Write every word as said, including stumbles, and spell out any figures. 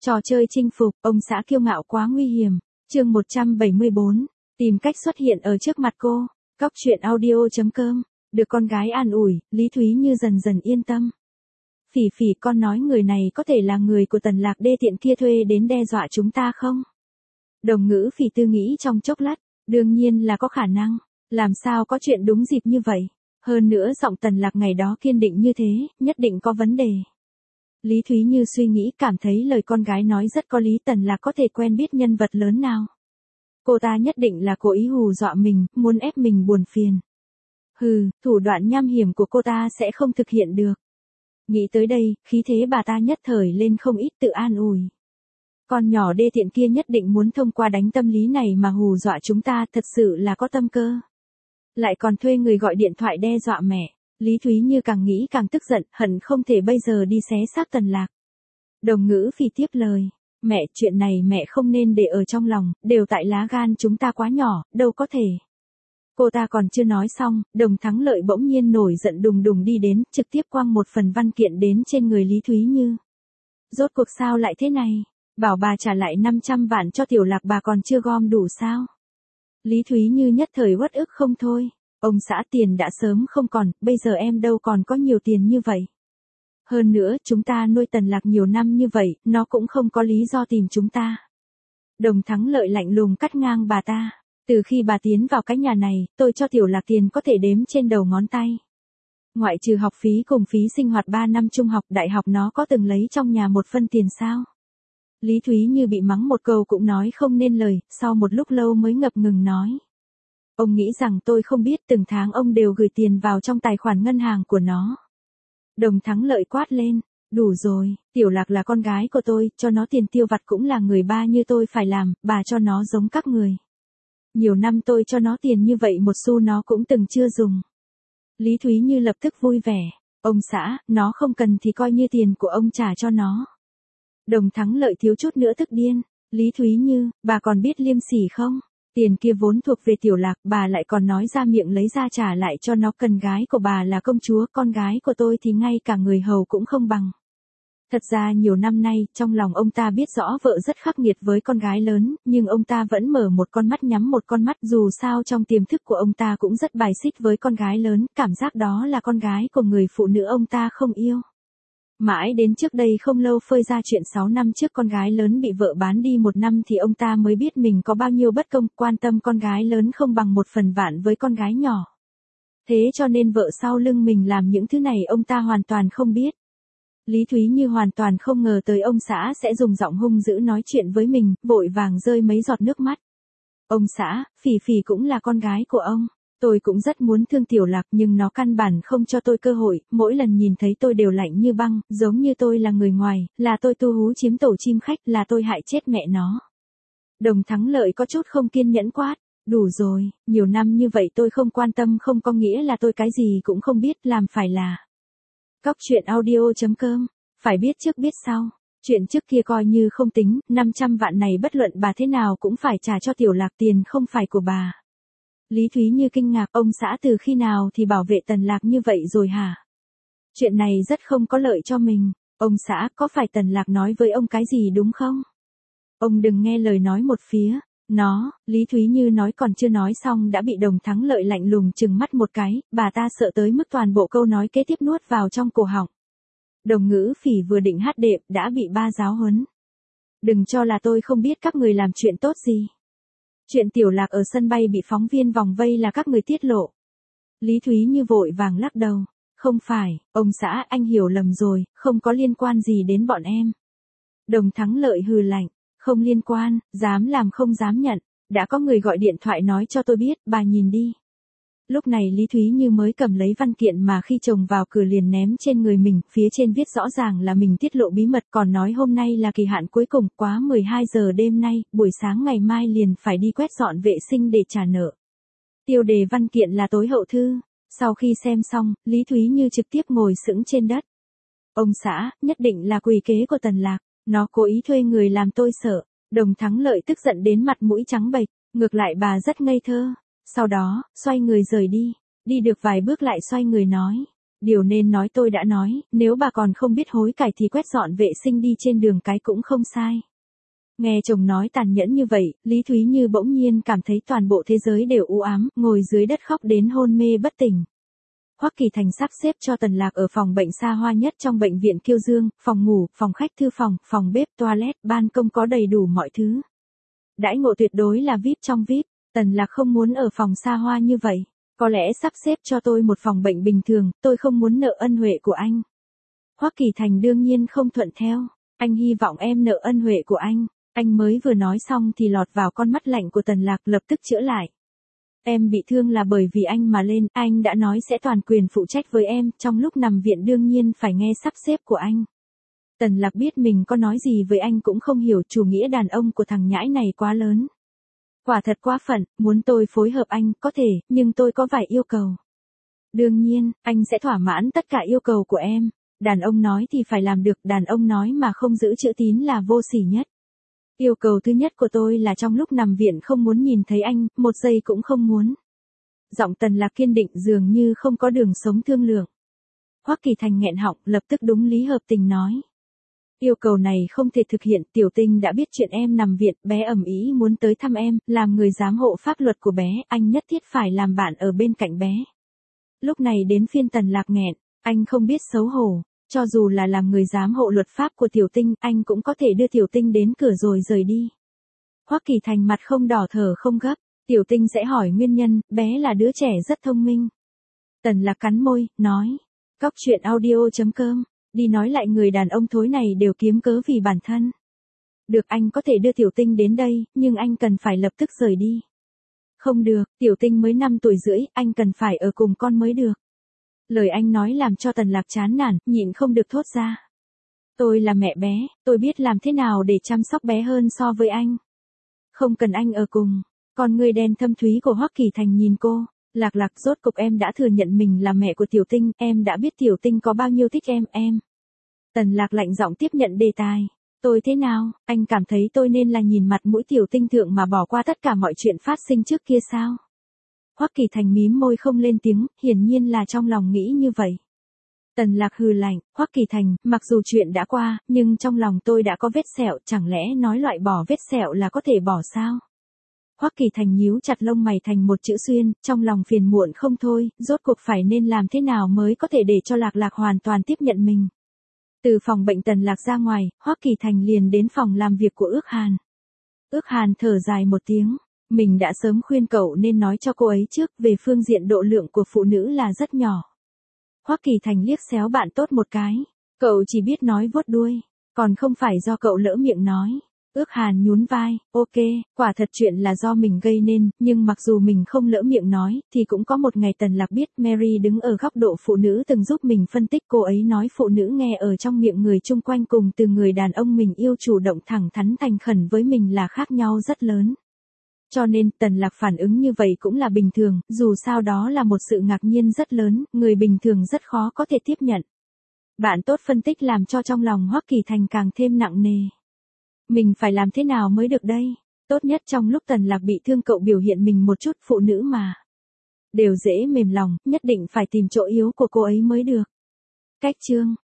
Trò chơi chinh phục, ông xã kiêu ngạo quá nguy hiểm. Chương một trăm bảy mươi bốn. Tìm cách xuất hiện ở trước mặt cô. Cóc truyện audio chấm com. Được con gái an ủi, Lý Thúy Như dần dần yên tâm. Phỉ Phỉ, con nói người này có thể là người của Tần Lạc đê tiện kia thuê đến đe dọa chúng ta không? Đồng Ngữ Phỉ tư nghĩ trong chốc lát, đương nhiên là có khả năng, làm sao có chuyện đúng dịp như vậy. Hơn nữa giọng Tần Lạc ngày đó kiên định như thế, nhất định có vấn đề. Lý Thúy Như suy nghĩ, cảm thấy lời con gái nói rất có lý. Tần Lạc có thể quen biết nhân vật lớn nào. Cô ta nhất định là cố ý hù dọa mình, muốn ép mình buồn phiền. Hừ, thủ đoạn nham hiểm của cô ta sẽ không thực hiện được. Nghĩ tới đây, khí thế bà ta nhất thời lên không ít, tự an ủi. Con nhỏ đê tiện kia nhất định muốn thông qua đánh tâm lý này mà hù dọa chúng ta, thật sự là có tâm cơ. Lại còn thuê người gọi điện thoại đe dọa mẹ. Lý Thúy Như càng nghĩ càng tức giận, hận không thể bây giờ đi xé xác Tần Lạc. Đồng Ngữ Phỉ tiếp lời. Mẹ, chuyện này mẹ không nên để ở trong lòng, đều tại lá gan chúng ta quá nhỏ, đâu có thể. Cô ta còn chưa nói xong, Đồng Thắng Lợi bỗng nhiên nổi giận đùng đùng đi đến, trực tiếp quăng một phần văn kiện đến trên người Lý Thúy Như. Rốt cuộc sao lại thế này? Bảo bà trả lại năm trăm vạn cho Tiểu Lạc, bà còn chưa gom đủ sao? Lý Thúy Như nhất thời uất ức không thôi. Ông xã, tiền đã sớm không còn, bây giờ em đâu còn có nhiều tiền như vậy. Hơn nữa, chúng ta nuôi Tần Lạc nhiều năm như vậy, nó cũng không có lý do tìm chúng ta. Đồng Thắng Lợi lạnh lùng cắt ngang bà ta. Từ khi bà tiến vào cái nhà này, tôi cho Tiểu Lạc tiền có thể đếm trên đầu ngón tay. Ngoại trừ học phí cùng phí sinh hoạt ba năm trung học đại học, nó có từng lấy trong nhà một phân tiền sao? Lý Thúy Như bị mắng một câu cũng nói không nên lời, sau một lúc lâu mới ngập ngừng nói. Ông nghĩ rằng tôi không biết từng tháng ông đều gửi tiền vào trong tài khoản ngân hàng của nó. Đồng Thắng Lợi quát lên, đủ rồi, Tiểu Lạc là con gái của tôi, cho nó tiền tiêu vặt cũng là người ba như tôi phải làm, bà cho nó giống các người. Nhiều năm tôi cho nó tiền như vậy một xu nó cũng từng chưa dùng. Lý Thúy Như lập tức vui vẻ, ông xã, nó không cần thì coi như tiền của ông trả cho nó. Đồng Thắng Lợi thiếu chút nữa tức điên, Lý Thúy Như, bà còn biết liêm sỉ không? Tiền kia vốn thuộc về Tiểu Lạc, bà lại còn nói ra miệng lấy ra trả lại cho nó, cần gái của bà là công chúa, con gái của tôi thì ngay cả người hầu cũng không bằng. Thật ra nhiều năm nay, trong lòng ông ta biết rõ vợ rất khắc nghiệt với con gái lớn, nhưng ông ta vẫn mở một con mắt nhắm một con mắt, dù sao trong tiềm thức của ông ta cũng rất bài xích với con gái lớn, cảm giác đó là con gái của người phụ nữ ông ta không yêu. Mãi đến trước đây không lâu phơi ra chuyện sáu năm trước con gái lớn bị vợ bán đi một năm thì ông ta mới biết mình có bao nhiêu bất công, quan tâm con gái lớn không bằng một phần vạn với con gái nhỏ. Thế cho nên vợ sau lưng mình làm những thứ này ông ta hoàn toàn không biết. Lý Thúy Như hoàn toàn không ngờ tới ông xã sẽ dùng giọng hung dữ nói chuyện với mình, vội vàng rơi mấy giọt nước mắt. Ông xã, Phỉ Phỉ cũng là con gái của ông. Tôi cũng rất muốn thương Tiểu Lạc nhưng nó căn bản không cho tôi cơ hội, mỗi lần nhìn thấy tôi đều lạnh như băng, giống như tôi là người ngoài, là tôi tu hú chiếm tổ chim khách, là tôi hại chết mẹ nó. Đồng Thắng Lợi có chút không kiên nhẫn quát, đủ rồi, nhiều năm như vậy tôi không quan tâm không có nghĩa là tôi cái gì cũng không biết, làm phải là. Cóc truyện audio chấm com, phải biết trước biết sau, chuyện trước kia coi như không tính, năm trăm vạn này bất luận bà thế nào cũng phải trả cho Tiểu Lạc, tiền không phải của bà. Lý Thúy Như kinh ngạc, ông xã từ khi nào thì bảo vệ Tần Lạc như vậy rồi hả? Chuyện này rất không có lợi cho mình. Ông xã, có phải Tần Lạc nói với ông cái gì đúng không? Ông đừng nghe lời nói một phía. Nó, Lý Thúy Như nói còn chưa nói xong đã bị Đồng Thắng Lợi lạnh lùng trừng mắt một cái, bà ta sợ tới mức toàn bộ câu nói kế tiếp nuốt vào trong cổ họng. Đồng Ngữ Phỉ vừa định hát đệm đã bị ba giáo huấn. Đừng cho là tôi không biết các người làm chuyện tốt gì. Chuyện Tiểu Lạc ở sân bay bị phóng viên vòng vây là các người tiết lộ. Lý Thúy Như vội vàng lắc đầu. Không phải, ông xã, anh hiểu lầm rồi, không có liên quan gì đến bọn em. Đồng Thắng Lợi hừ lạnh. Không liên quan, dám làm không dám nhận. Đã có người gọi điện thoại nói cho tôi biết, bà nhìn đi. Lúc này Lý Thúy Như mới cầm lấy văn kiện mà khi chồng vào cửa liền ném trên người mình, phía trên viết rõ ràng là mình tiết lộ bí mật, còn nói hôm nay là kỳ hạn cuối cùng, quá mười hai giờ đêm nay, buổi sáng ngày mai liền phải đi quét dọn vệ sinh để trả nợ. Tiêu đề văn kiện là tối hậu thư. Sau khi xem xong, Lý Thúy Như trực tiếp ngồi sững trên đất. Ông xã, nhất định là quỷ kế của Tần Lạc, nó cố ý thuê người làm tôi sợ. Đồng Thắng Lợi tức giận đến mặt mũi trắng bệch, ngược lại bà rất ngây thơ. Sau đó, xoay người rời đi. Đi được vài bước lại xoay người nói. Điều nên nói tôi đã nói, nếu bà còn không biết hối cải thì quét dọn vệ sinh đi trên đường cái cũng không sai. Nghe chồng nói tàn nhẫn như vậy, Lý Thúy Như bỗng nhiên cảm thấy toàn bộ thế giới đều u ám, ngồi dưới đất khóc đến hôn mê bất tỉnh. Hoắc Kỳ Thành sắp xếp cho Tần Lạc ở phòng bệnh xa hoa nhất trong bệnh viện Kiêu Dương, phòng ngủ, phòng khách thư phòng, phòng bếp, toilet, ban công có đầy đủ mọi thứ. Đãi ngộ tuyệt đối là vi ai pi trong vi ai pi, Tần Lạc không muốn ở phòng xa hoa như vậy. Có lẽ sắp xếp cho tôi một phòng bệnh bình thường, tôi không muốn nợ ân huệ của anh. Hoắc Kỳ Thành đương nhiên không thuận theo, anh hy vọng em nợ ân huệ của anh. Anh mới vừa nói xong thì lọt vào con mắt lạnh của Tần Lạc lập tức chữa lại. Em bị thương là bởi vì anh mà lên, anh đã nói sẽ toàn quyền phụ trách với em, trong lúc nằm viện đương nhiên phải nghe sắp xếp của anh. Tần Lạc biết mình có nói gì với anh cũng không hiểu, chủ nghĩa đàn ông của thằng nhãi này quá lớn. Quả thật quá phận, muốn tôi phối hợp anh, có thể, nhưng tôi có vài yêu cầu. Đương nhiên, anh sẽ thỏa mãn tất cả yêu cầu của em. Đàn ông nói thì phải làm được, đàn ông nói mà không giữ chữ tín là vô sỉ nhất. Yêu cầu thứ nhất của tôi là trong lúc nằm viện không muốn nhìn thấy anh, một giây cũng không muốn. Giọng Tần Lạc kiên định dường như không có đường sống thương lượng. Hoắc Kỳ Thành nghẹn họng, lập tức đúng lý hợp tình nói. Yêu cầu này không thể thực hiện, Tiểu Tinh đã biết chuyện em nằm viện, bé ầm ĩ muốn tới thăm em, làm người giám hộ pháp luật của bé, anh nhất thiết phải làm bạn ở bên cạnh bé. Lúc này đến phiên Tần Lạc nghẹn, anh không biết xấu hổ. Cho dù là làm người giám hộ luật pháp của Tiểu Tinh, anh cũng có thể đưa Tiểu Tinh đến cửa rồi rời đi. Hoắc Kỳ Thành mặt không đỏ thở không gấp, Tiểu Tinh sẽ hỏi nguyên nhân, bé là đứa trẻ rất thông minh. Tần Lạc cắn môi, nói, cóc truyện audio chấm com, đi nói lại người đàn ông thối này đều kiếm cớ vì bản thân. Được, anh có thể đưa Tiểu Tinh đến đây, nhưng anh cần phải lập tức rời đi. Không được, Tiểu Tinh mới năm tuổi rưỡi, anh cần phải ở cùng con mới được. Lời anh nói làm cho Tần Lạc chán nản, nhịn không được thốt ra. Tôi là mẹ bé, tôi biết làm thế nào để chăm sóc bé hơn so với anh. Không cần anh ở cùng. Con người đen thâm thúy của Hoắc Kỳ Thành nhìn cô. Lạc Lạc, rốt cục em đã thừa nhận mình là mẹ của Tiểu Tinh, em đã biết Tiểu Tinh có bao nhiêu thích em, em. Tần Lạc lạnh giọng tiếp nhận đề tài. Tôi thế nào, anh cảm thấy tôi nên là nhìn mặt mũi Tiểu Tinh thượng mà bỏ qua tất cả mọi chuyện phát sinh trước kia sao? Hoắc Kỳ Thành mím môi không lên tiếng, hiển nhiên là trong lòng nghĩ như vậy. Tần Lạc hừ lạnh, Hoắc Kỳ Thành, mặc dù chuyện đã qua, nhưng trong lòng tôi đã có vết sẹo, chẳng lẽ nói loại bỏ vết sẹo là có thể bỏ sao? Hoắc Kỳ Thành nhíu chặt lông mày thành một chữ xuyên, trong lòng phiền muộn không thôi, rốt cuộc phải nên làm thế nào mới có thể để cho Lạc Lạc hoàn toàn tiếp nhận mình. Từ phòng bệnh Tần Lạc ra ngoài, Hoắc Kỳ Thành liền đến phòng làm việc của Ước Hàn. Ước Hàn thở dài một tiếng. Mình đã sớm khuyên cậu nên nói cho cô ấy trước, về phương diện độ lượng của phụ nữ là rất nhỏ. Hoắc Kỳ Thành liếc xéo bạn tốt một cái. Cậu chỉ biết nói vuốt đuôi, còn không phải do cậu lỡ miệng nói. Ước Hàn nhún vai, ok, quả thật chuyện là do mình gây nên, nhưng mặc dù mình không lỡ miệng nói, thì cũng có một ngày Tần Lạc biết Mary đứng ở góc độ phụ nữ từng giúp mình phân tích, cô ấy nói phụ nữ nghe ở trong miệng người chung quanh cùng từ người đàn ông mình yêu chủ động thẳng thắn thành khẩn với mình là khác nhau rất lớn. Cho nên, Tần Lạc phản ứng như vậy cũng là bình thường, dù sao đó là một sự ngạc nhiên rất lớn, người bình thường rất khó có thể tiếp nhận. Bạn tốt phân tích làm cho trong lòng Hoắc Kỳ Thành càng thêm nặng nề. Mình phải làm thế nào mới được đây? Tốt nhất trong lúc Tần Lạc bị thương cậu biểu hiện mình một chút, phụ nữ mà. Đều dễ mềm lòng, nhất định phải tìm chỗ yếu của cô ấy mới được. Cách chương